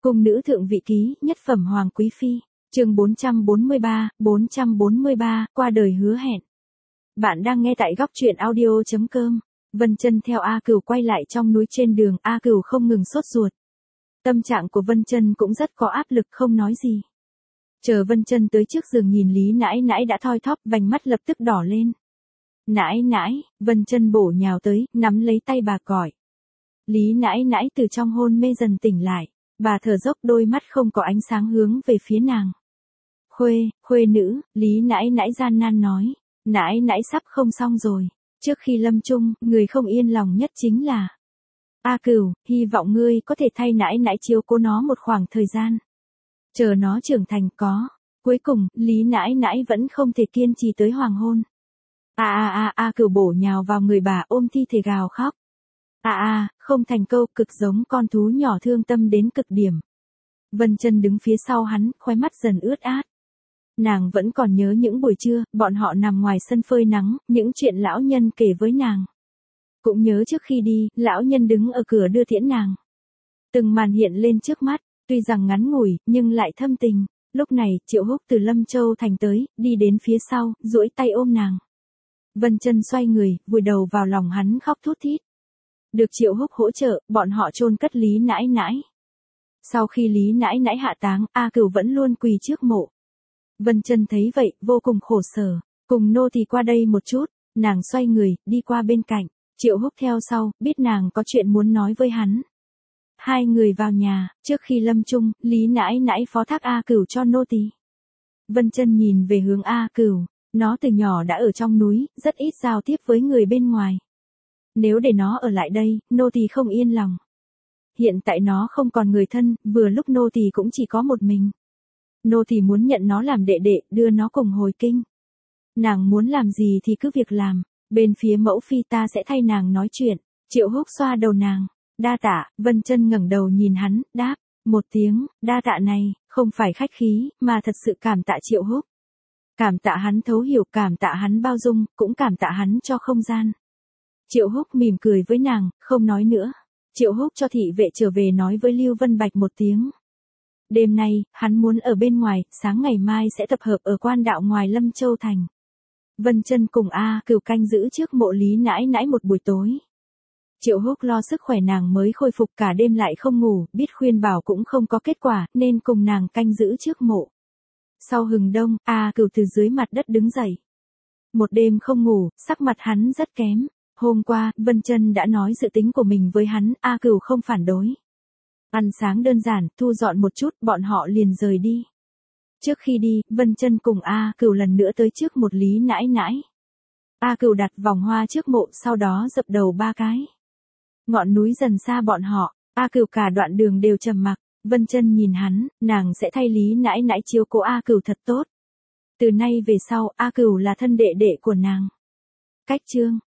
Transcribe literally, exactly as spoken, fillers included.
Cung nữ thượng vị ký, nhất phẩm hoàng quý phi, chương bốn trăm bốn mươi ba, bốn trăm bốn mươi ba, qua đời hứa hẹn. Bạn đang nghe tại góc truyện audio chấm com. Vân Chân theo A Cửu quay lại trong núi trên đường, A Cửu không ngừng sốt ruột. Tâm trạng của Vân Chân cũng rất có áp lực không nói gì. Chờ Vân Chân tới trước giường nhìn Lý Nãi Nãi đã thoi thóp, vành mắt lập tức đỏ lên. Nãi Nãi, Vân Chân bổ nhào tới, nắm lấy tay bà gọi. Lý Nãi Nãi từ trong hôn mê dần tỉnh lại, bà thở dốc, đôi mắt không có ánh sáng hướng về phía nàng. Khuê, khuê nữ, Lý Nãi Nãi gian nan nói, Nãi Nãi sắp không xong rồi. Trước khi lâm chung, người không yên lòng nhất chính là A Cửu, hy vọng ngươi có thể thay Nãi Nãi chiếu cố nó một khoảng thời gian. Chờ nó trưởng thành có. Cuối cùng, Lý Nãi Nãi vẫn không thể kiên trì tới hoàng hôn. A a a A Cửu bổ nhào vào người bà, ôm thi thể gào khóc. A a, không thành câu, cực giống con thú nhỏ thương tâm đến cực điểm. Vân Chân đứng phía sau hắn, khóe mắt dần ướt át. Nàng vẫn còn nhớ những buổi trưa, bọn họ nằm ngoài sân phơi nắng, những chuyện lão nhân kể với nàng. Cũng nhớ trước khi đi, lão nhân đứng ở cửa đưa tiễn nàng. Từng màn hiện lên trước mắt, tuy rằng ngắn ngủi, nhưng lại thâm tình. Lúc này, Triệu Húc từ Lâm Châu Thành tới, đi đến phía sau, duỗi tay ôm nàng. Vân Chân xoay người, vùi đầu vào lòng hắn khóc thút thít. Được Triệu Húc hỗ trợ, bọn họ chôn cất Lý Nãi Nãi. Sau khi Lý Nãi Nãi hạ táng, A Cửu vẫn luôn quỳ trước mộ. Vân Chân thấy vậy, vô cùng khổ sở, cùng nô tỳ qua đây một chút, nàng xoay người, đi qua bên cạnh, Triệu Húc theo sau, biết nàng có chuyện muốn nói với hắn. Hai người vào nhà, trước khi lâm chung, Lý Nãi Nãi phó thác A Cửu cho nô tỳ. Vân Chân nhìn về hướng A Cửu, nó từ nhỏ đã ở trong núi, rất ít giao tiếp với người bên ngoài. Nếu để nó ở lại đây, nô tỳ không yên lòng. Hiện tại nó không còn người thân, vừa lúc nô tỳ cũng chỉ có một mình. Nô tỳ muốn nhận nó làm đệ đệ, đưa nó cùng hồi kinh. Nàng muốn làm gì thì cứ việc làm, bên phía mẫu phi ta sẽ thay nàng nói chuyện. Triệu Húc xoa đầu nàng, đa tạ. Vân Chân ngẩng đầu nhìn hắn, đáp một tiếng, đa tạ này, không phải khách khí, mà thật sự cảm tạ Triệu Húc. Cảm tạ hắn thấu hiểu, cảm tạ hắn bao dung, cũng cảm tạ hắn cho không gian. Triệu Húc mỉm cười với nàng, không nói nữa. Triệu Húc cho thị vệ trở về nói với Lưu Vân Bạch một tiếng. Đêm nay, hắn muốn ở bên ngoài, sáng ngày mai sẽ tập hợp ở quan đạo ngoài Lâm Châu Thành. Vân Chân cùng A Cửu canh giữ trước mộ Lý Nãi Nãi một buổi tối. Triệu Húc lo sức khỏe nàng mới khôi phục, cả đêm lại không ngủ, biết khuyên bảo cũng không có kết quả, nên cùng nàng canh giữ trước mộ. Sau hừng đông, A Cửu từ dưới mặt đất đứng dậy. Một đêm không ngủ, sắc mặt hắn rất kém. Hôm qua, Vân Chân đã nói dự tính của mình với hắn, A Cửu không phản đối. Ăn sáng đơn giản, thu dọn một chút, bọn họ liền rời đi. Trước khi đi, Vân Chân cùng A Cửu lần nữa tới trước một Lý Nãi Nãi. A Cửu đặt vòng hoa trước mộ, sau đó dập đầu ba cái. Ngọn núi dần xa bọn họ, A Cửu cả đoạn đường đều trầm mặc. Vân Chân nhìn hắn, nàng sẽ thay Lý Nãi Nãi chiếu cố A Cửu thật tốt. Từ nay về sau, A Cửu là thân đệ đệ của nàng. Cách chương